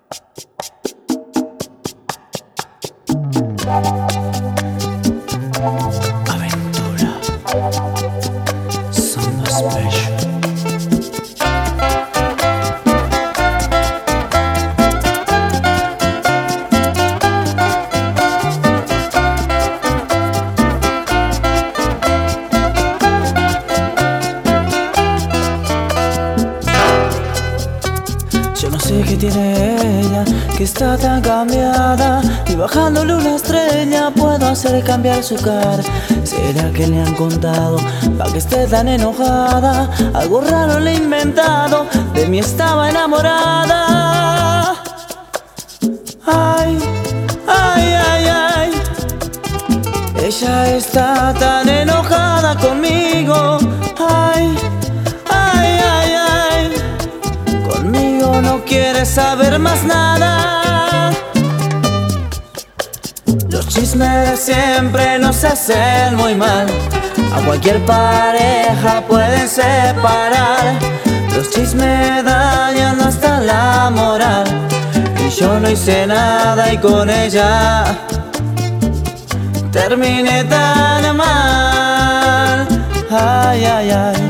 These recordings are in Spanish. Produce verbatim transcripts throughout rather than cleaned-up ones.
Aventura Samba Special. Yo no sé qué tiene ella, que está tan cambiada, y bajándole una estrella puedo hacer cambiar su cara. ¿Será que le han contado pa' que esté tan enojada? Algo raro le he inventado, de mí estaba enamorada. Ay, ay, ay, ay, ella está tan enojada conmigo. Ay, ay, ay, ay, conmigo no quiere saber más nada. Los chismes de siempre nos hacen muy mal, a cualquier pareja pueden separar. Los chismes dañan hasta la moral, y yo no hice nada y con ella terminé tan mal. Ay, ay, ay.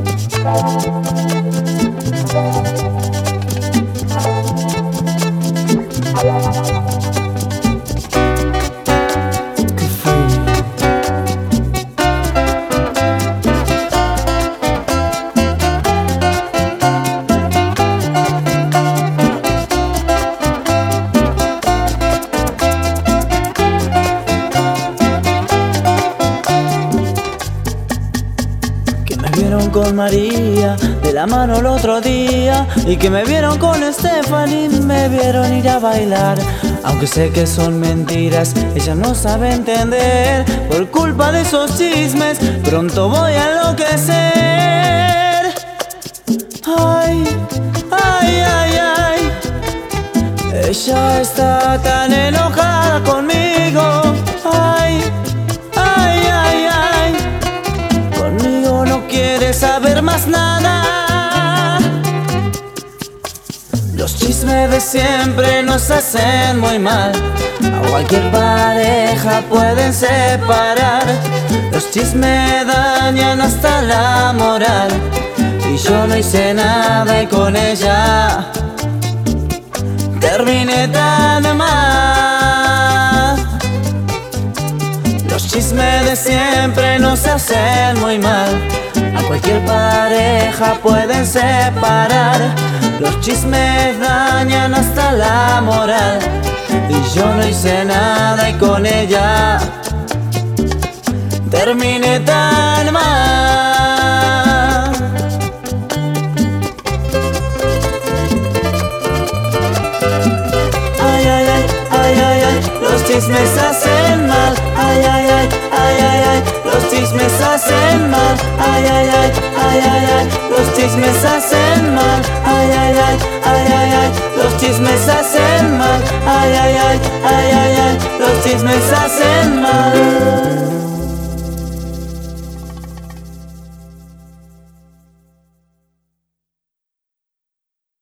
Vieron con María de la mano el otro día, y que me vieron con Stephanie, me vieron ir a bailar. Aunque sé que son mentiras, ella no sabe entender. Por culpa de esos chismes pronto voy a enloquecer. Ay, ay, ay, ay, ella está tan enojada conmigo. Ay, ay, ay, ay, conmigo no quiere saber más nada. Los chismes de siempre nos hacen muy mal, a cualquier pareja pueden separar. Los chismes dañan hasta la moral, y yo no hice nada y con ella terminé tan mal. Los chismes de siempre nos hacen muy mal, a cualquier pareja pueden separar. Los chismes dañan hasta la moral, y yo no hice nada y con ella terminé tan mal. Ay, ay, ay, ay, ay, ay, los chismes hacen mal. Ay, ay, ay, ay, ay, ay, los chismes hacen mal. Ay, ay, ay, ay, ay, ay, los chismes hacen mal. Ay, ay, ay, ay, ay, ay, los chismes hacen mal. Ay, ay, ay, ay, ay, ay, los chismes hacen mal.